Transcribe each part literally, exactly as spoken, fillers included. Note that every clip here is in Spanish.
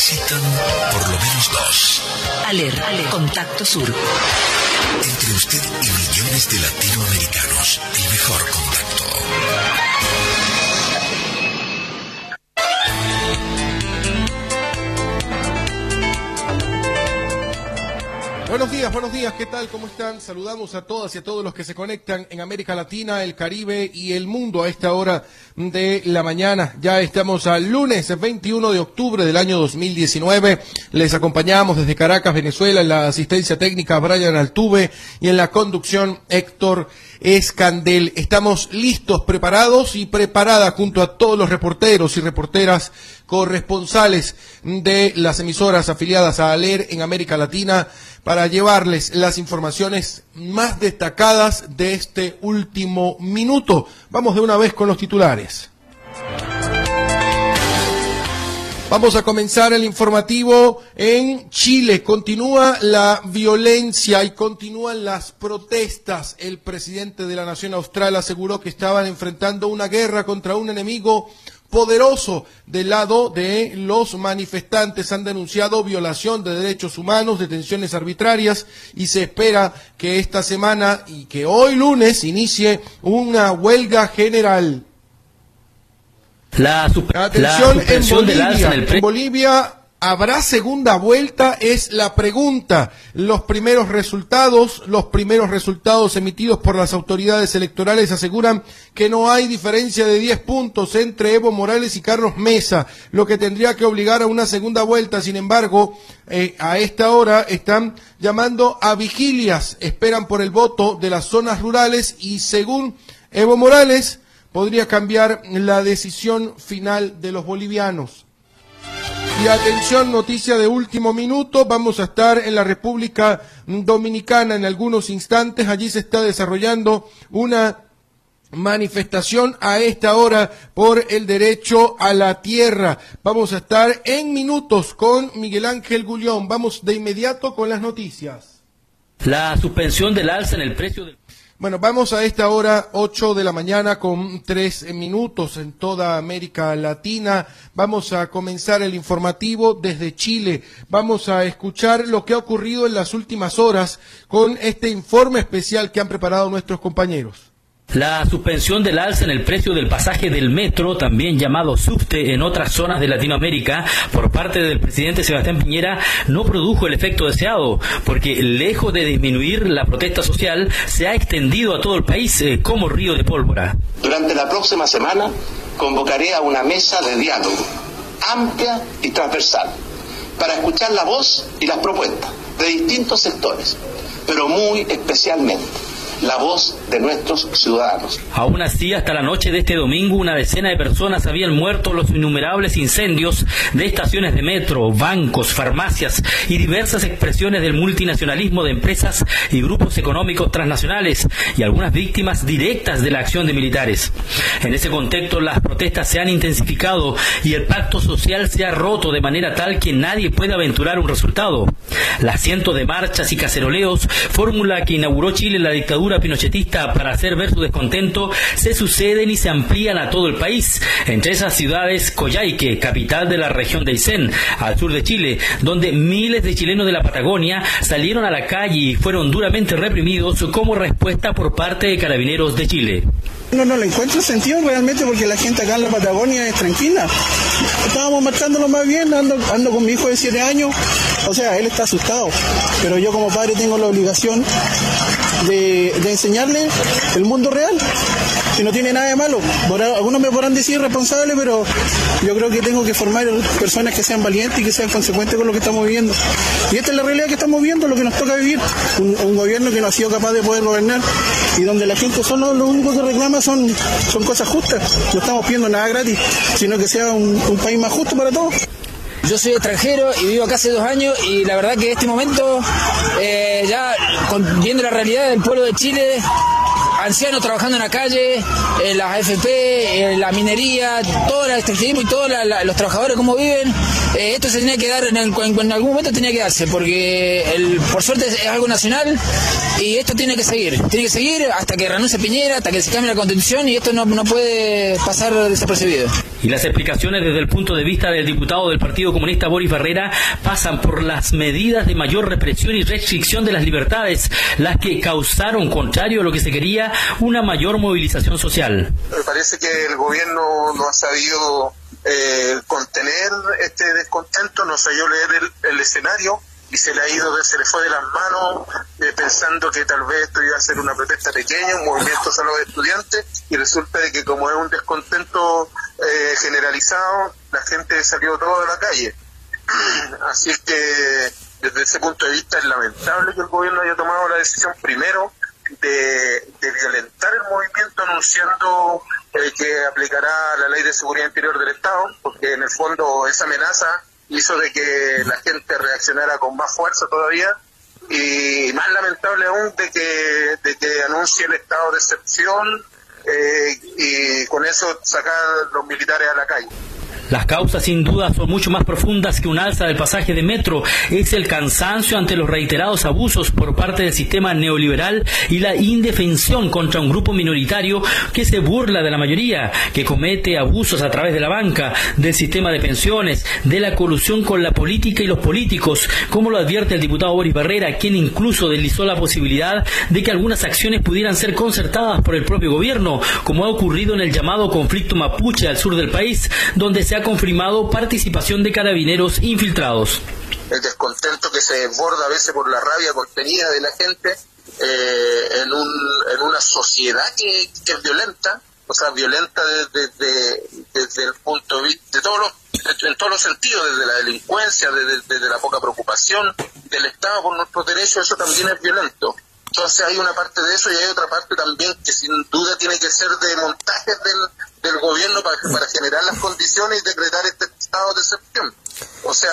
necesitan por lo menos dos. Aler, Aler, Contacto Sur. Entre usted y millones de latinoamericanos, el mejor contacto. Buenos días, buenos días, ¿qué tal? ¿Cómo están? Saludamos a todas y a todos los que se conectan en América Latina, el Caribe y el mundo a esta hora de la mañana. Ya estamos al lunes veintiuno de octubre del año dos mil diecinueve. Les acompañamos desde Caracas, Venezuela, en la asistencia técnica Brian Altuve y en la conducción Héctor Escandel. Estamos listos, preparados y preparadas junto a todos los reporteros y reporteras corresponsales de las emisoras afiliadas a ALER en América Latina para llevarles las informaciones más destacadas de este último minuto. Vamos de una vez con los titulares. Vamos a comenzar el informativo en Chile. Continúa la violencia y continúan las protestas. El presidente de la nación austral aseguró que estaban enfrentando una guerra contra un enemigo poderoso. Del lado de los manifestantes han denunciado violación de derechos humanos, detenciones arbitrarias y se espera que esta semana y que hoy lunes inicie una huelga general. La, super, Atención, la en Bolivia, alza en, el pre- en Bolivia habrá segunda vuelta, es la pregunta. Los primeros resultados, los primeros resultados emitidos por las autoridades electorales aseguran que no hay diferencia de diez puntos entre Evo Morales y Carlos Mesa, lo que tendría que obligar a una segunda vuelta. Sin embargo, eh, a esta hora están llamando a vigilias, esperan por el voto de las zonas rurales y según Evo Morales podría cambiar la decisión final de los bolivianos. Y atención, noticia de último minuto, vamos a estar en la República Dominicana en algunos instantes. Allí se está desarrollando una manifestación a esta hora por el derecho a la tierra. Vamos a estar en minutos con Miguel Ángel Gullón. Vamos de inmediato con las noticias. La suspensión del alza en el precio del... Bueno, vamos a esta hora, ocho de la mañana con tres minutos en toda América Latina. Vamos a comenzar el informativo desde Chile. Vamos a escuchar lo que ha ocurrido en las últimas horas con este informe especial que han preparado nuestros compañeros. La suspensión del alza en el precio del pasaje del metro, también llamado subte en otras zonas de Latinoamérica, por parte del presidente Sebastián Piñera, no produjo el efecto deseado, porque lejos de disminuir la protesta social, se ha extendido a todo el país eh, como río de pólvora. Durante la próxima semana convocaré a una mesa de diálogo amplia y transversal para escuchar la voz y las propuestas de distintos sectores, pero muy especialmente la voz de nuestros ciudadanos. Aún así, hasta la noche de este domingo, una decena de personas habían muerto en los innumerables incendios de estaciones de metro, bancos, farmacias y diversas expresiones del multinacionalismo de empresas y grupos económicos transnacionales y algunas víctimas directas de la acción de militares. En ese contexto, las protestas se han intensificado y el pacto social se ha roto de manera tal que nadie puede aventurar un resultado. Las cientos de marchas y caceroleos, fórmula que inauguró Chile en la dictadura pinochetista para hacer ver su descontento, se suceden y se amplían a todo el país. Entre esas ciudades, Coyhaique, capital de la región de Aysén, al sur de Chile, donde miles de chilenos de la Patagonia salieron a la calle y fueron duramente reprimidos como respuesta por parte de Carabineros de Chile. No, no le encuentro sentido realmente porque la gente acá en la Patagonia es tranquila. Estábamos marchándolo más bien, ando, ando con mi hijo de siete años, o sea, él está asustado, pero yo como padre tengo la obligación de, de enseñarle el mundo real, que no tiene nada de malo. Por, algunos me podrán decir responsable, pero yo creo que tengo que formar personas que sean valientes y que sean consecuentes con lo que estamos viviendo. Y esta es la realidad que estamos viviendo, lo que nos toca vivir. Un, un gobierno que no ha sido capaz de poder gobernar y donde la gente solo lo único que reclama son, son cosas justas. No estamos pidiendo nada gratis, sino que sea un, un país más justo para todos. Yo soy extranjero y vivo acá hace dos años y la verdad que en este momento, eh, ya con, viendo la realidad del pueblo de Chile, ancianos trabajando en la calle, eh, las A F P, eh, la minería, todo el extractivismo y todos la, la, los trabajadores cómo viven, eh, esto se tenía que dar, en, el, en, en algún momento tenía que darse, porque el, por suerte es algo nacional y esto tiene que seguir, tiene que seguir hasta que renuncie Piñera, hasta que se cambie la Constitución, y esto no, no puede pasar desapercibido. Y las explicaciones desde el punto de vista del diputado del Partido Comunista Boris Barrera pasan por las medidas de mayor represión y restricción de las libertades, las que causaron, contrario a lo que se quería, una mayor movilización social. Me parece que el gobierno no ha sabido eh, contener este descontento, no sabió leer el, el escenario y se le ha ido, se le fue de las manos eh, pensando que tal vez esto iba a ser una protesta pequeña, un movimiento solo de estudiantes, y resulta de que como es un descontento eh, generalizado, la gente salió toda a la calle. Así es que desde ese punto de vista es lamentable que el gobierno haya tomado la decisión primero de, de violentar el movimiento anunciando eh, que aplicará la Ley de Seguridad Interior del Estado, porque en el fondo esa amenaza hizo de que la gente reaccionara con más fuerza todavía, y más lamentable aún de que, de que anuncie el estado de excepción eh, y con eso sacar los militares a la calle. Las causas sin duda son mucho más profundas que un alza del pasaje de metro. Es el cansancio ante los reiterados abusos por parte del sistema neoliberal y la indefensión contra un grupo minoritario que se burla de la mayoría, que comete abusos a través de la banca, del sistema de pensiones, de la colusión con la política y los políticos, como lo advierte el diputado Boris Barrera, quien incluso deslizó la posibilidad de que algunas acciones pudieran ser concertadas por el propio gobierno, como ha ocurrido en el llamado conflicto mapuche al sur del país, donde se ha confirmado participación de carabineros infiltrados. El descontento que se desborda a veces por la rabia contenida de la gente eh, en, un, en una sociedad que, que es violenta, o sea, violenta desde, desde, desde el punto de vista, de todos los, en todos los sentidos, desde la delincuencia, desde, desde la poca preocupación del Estado por nuestros derechos, eso también es violento. Entonces hay una parte de eso y hay otra parte también que sin duda tiene que ser de montajes del, del gobierno para, para generar las condiciones y decretar este estado de excepción. O sea,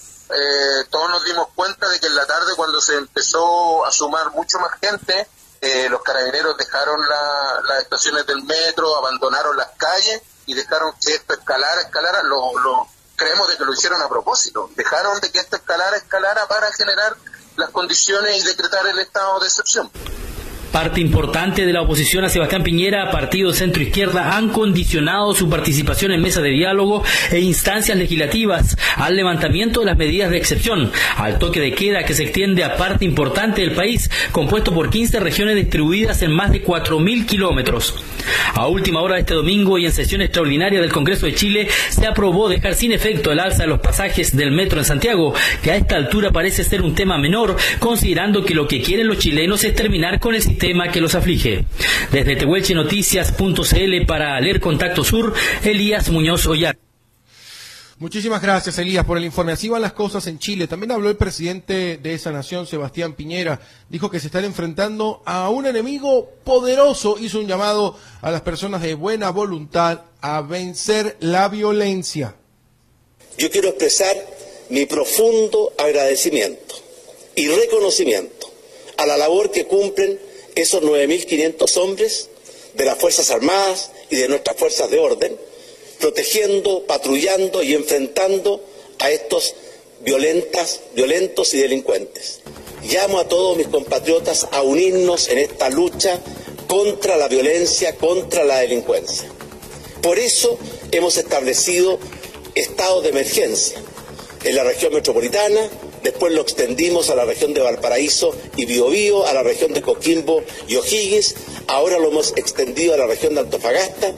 eh, todos nos dimos cuenta de que en la tarde, cuando se empezó a sumar mucho más gente, eh, los carabineros dejaron la, las estaciones del metro, abandonaron las calles y dejaron que esto escalara, escalara, lo, lo creemos de que lo hicieron a propósito, dejaron de que esto escalara, escalara para generar las condiciones y decretar el estado de excepción. Parte importante de la oposición a Sebastián Piñera, partido centro izquierda, han condicionado su participación en mesas de diálogo e instancias legislativas al levantamiento de las medidas de excepción, al toque de queda que se extiende a parte importante del país, compuesto por quince regiones distribuidas en más de cuatro mil kilómetros. A última hora de este domingo y en sesión extraordinaria del Congreso de Chile, se aprobó dejar sin efecto el alza de los pasajes del metro en Santiago, que a esta altura parece ser un tema menor, considerando que lo que quieren los chilenos es terminar con el sistema tema que los aflige. Desde tehuelche noticias punto c l para Leer Contacto Sur, Elías Muñoz Ollar. Muchísimas gracias, Elías, por el informe. Así van las cosas en Chile. También habló el presidente de esa nación, Sebastián Piñera. Dijo que se están enfrentando a un enemigo poderoso. Hizo un llamado a las personas de buena voluntad a vencer la violencia. Yo quiero expresar mi profundo agradecimiento y reconocimiento a la labor que cumplen esos nueve mil quinientos hombres de las Fuerzas Armadas y de nuestras fuerzas de orden, protegiendo, patrullando y enfrentando a estos violentas, violentos y delincuentes. Llamo a todos mis compatriotas a unirnos en esta lucha contra la violencia, contra la delincuencia. Por eso hemos establecido estado de emergencia en la región metropolitana. Después lo extendimos a la región de Valparaíso y Biobío, a la región de Coquimbo y O'Higgins. Ahora lo hemos extendido a la región de Antofagasta,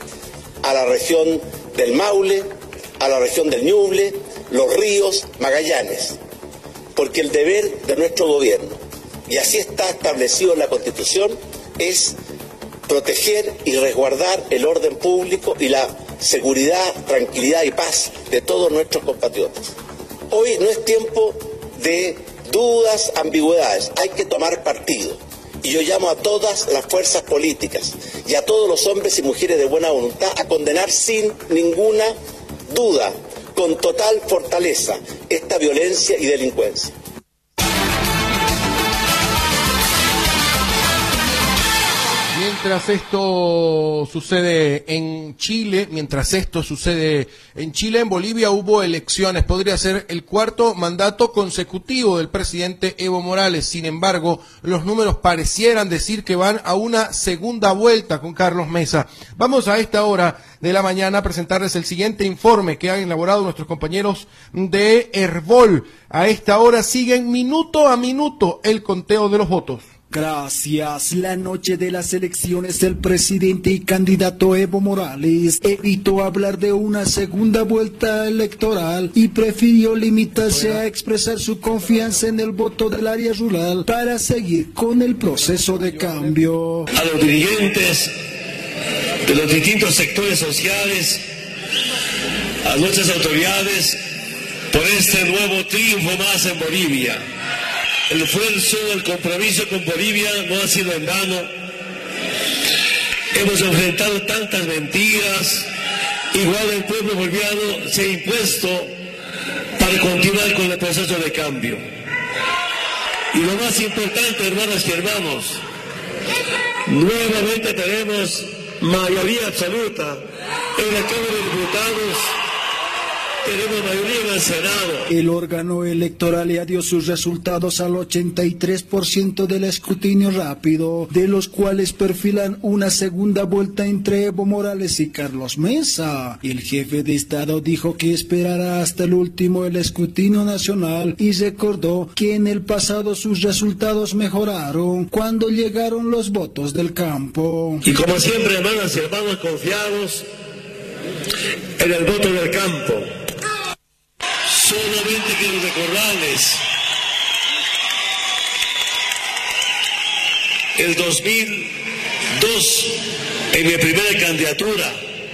a la región del Maule, a la región del Ñuble, Los Ríos, Magallanes. Porque el deber de nuestro gobierno, y así está establecido en la Constitución, es proteger y resguardar el orden público y la seguridad, tranquilidad y paz de todos nuestros compatriotas. Hoy no es tiempo de dudas, ambigüedades, hay que tomar partido. Y yo llamo a todas las fuerzas políticas y a todos los hombres y mujeres de buena voluntad a condenar sin ninguna duda, con total fortaleza, esta violencia y delincuencia. Mientras esto sucede en Chile, mientras esto sucede en Chile, en Bolivia hubo elecciones. Podría ser el cuarto mandato consecutivo del presidente Evo Morales. Sin embargo, los números parecieran decir que van a una segunda vuelta con Carlos Mesa. Vamos a esta hora de la mañana a presentarles el siguiente informe que han elaborado nuestros compañeros de Herbol. A esta hora siguen minuto a minuto el conteo de los votos. Gracias. La noche de las elecciones, el presidente y candidato Evo Morales evitó hablar de una segunda vuelta electoral y prefirió limitarse a expresar su confianza en el voto del área rural para seguir con el proceso de cambio. A los dirigentes de los distintos sectores sociales, a nuestras autoridades, por este nuevo triunfo más en Bolivia. El esfuerzo, el compromiso con Bolivia no ha sido en vano. Hemos enfrentado tantas mentiras. Igual el pueblo boliviano se ha impuesto para continuar con el proceso de cambio. Y lo más importante, hermanas y hermanos, nuevamente tenemos mayoría absoluta en la Cámara de Diputados. Tenemos mayoría en el Senado. El órgano electoral ya dio sus resultados al ochenta y tres por ciento del escrutinio rápido, de los cuales perfilan una segunda vuelta entre Evo Morales y Carlos Mesa. El jefe de Estado dijo que esperará hasta el último el escrutinio nacional y recordó que en el pasado sus resultados mejoraron cuando llegaron los votos del campo. Y como siempre, hermanas y hermanos, confiados en el voto del campo. Solamente quiero recordarles, el dos mil dos, en mi primera candidatura,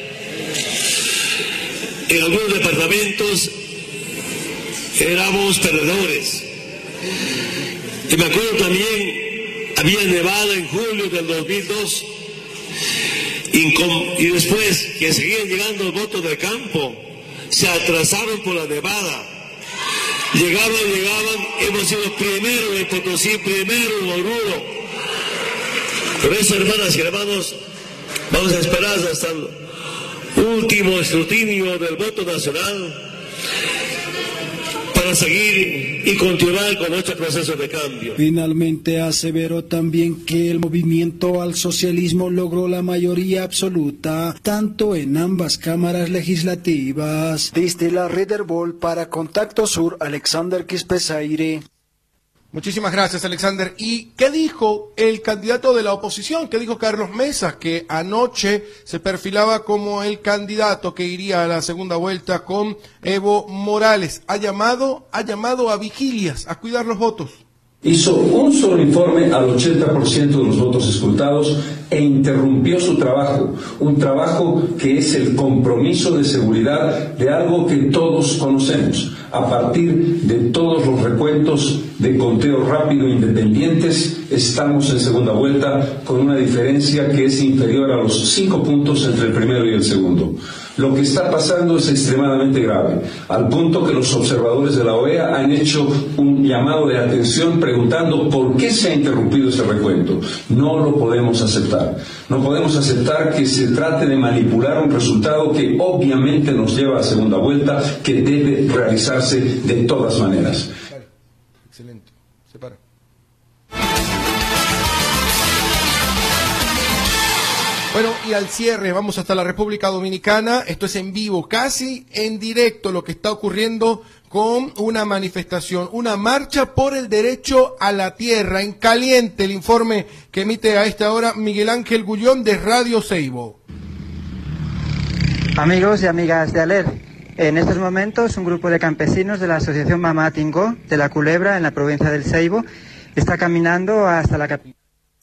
en algunos departamentos éramos perdedores. Y me acuerdo también, había nevado en julio del dos mil dos, y después que seguían llegando los votos del campo, se atrasaron por la nevada. Llegaban, llegaban, hemos sido primero en Potosí, primero en Oruro. Por eso, hermanas y hermanos, vamos a esperar hasta el último escrutinio del voto nacional para seguir y continuar con nuestro proceso de cambio. Finalmente aseveró también que el movimiento al socialismo logró la mayoría absoluta, tanto en ambas cámaras legislativas. Desde la Red Herbol para Contacto Sur, Alexander Quispesaire. Muchísimas gracias, Alexander. ¿Y qué dijo el candidato de la oposición? ¿Qué dijo Carlos Mesa? Que anoche se perfilaba como el candidato que iría a la segunda vuelta con Evo Morales. Ha llamado, ha llamado a vigilias, a cuidar los votos. Hizo un solo informe al ochenta por ciento de los votos escrutados e interrumpió su trabajo, un trabajo que es el compromiso de seguridad de algo que todos conocemos. A partir de todos los recuentos de conteo rápido independientes, estamos en segunda vuelta con una diferencia que es inferior a los cinco puntos entre el primero y el segundo. Lo que está pasando es extremadamente grave, al punto que los observadores de la O E A han hecho un llamado de atención preguntando por qué se ha interrumpido ese recuento. No lo podemos aceptar. No podemos aceptar que se trate de manipular un resultado que obviamente nos lleva a segunda vuelta, que debe realizarse de todas maneras. Excelente. Se para. Bueno, y al cierre vamos hasta la República Dominicana. Esto es en vivo, casi en directo, lo que está ocurriendo con una manifestación, una marcha por el derecho a la tierra. En caliente, el informe que emite a esta hora Miguel Ángel Gullón de Radio Seibo. Amigos y amigas de Aler, en estos momentos un grupo de campesinos de la Asociación Mamá Tingó de La Culebra, en la provincia del Seibo, está caminando hasta la capital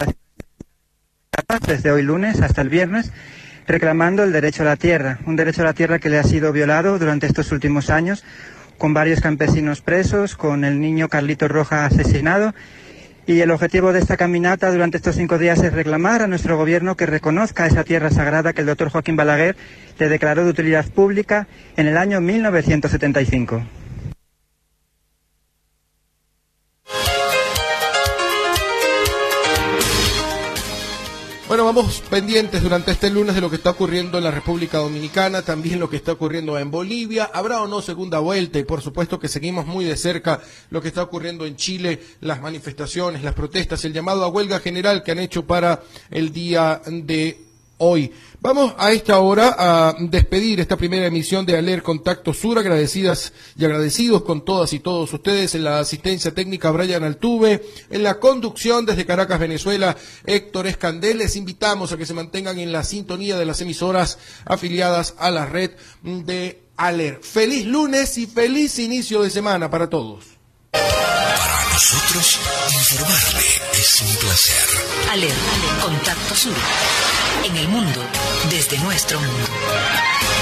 desde hoy lunes hasta el viernes, reclamando el derecho a la tierra, un derecho a la tierra que le ha sido violado durante estos últimos años, con varios campesinos presos, con el niño Carlito Roja asesinado, y el objetivo de esta caminata durante estos cinco días es reclamar a nuestro gobierno que reconozca esa tierra sagrada que el doctor Joaquín Balaguer le declaró de utilidad pública en el año mil novecientos setenta y cinco. Bueno, vamos pendientes durante este lunes de lo que está ocurriendo en la República Dominicana, también lo que está ocurriendo en Bolivia. ¿Habrá o no segunda vuelta? Y por supuesto que seguimos muy de cerca lo que está ocurriendo en Chile, las manifestaciones, las protestas, el llamado a huelga general que han hecho para el día de hoy. Vamos a esta hora a despedir esta primera emisión de Aler Contacto Sur, agradecidas y agradecidos con todas y todos ustedes. En la asistencia técnica Brian Altuve, en la conducción desde Caracas, Venezuela, Héctor Escandel. Les invitamos a que se mantengan en la sintonía de las emisoras afiliadas a la red de Aler. Feliz lunes y feliz inicio de semana para todos. Para nosotros, informarle es un placer. Aler, Contacto Sur. En el mundo, desde nuestro mundo.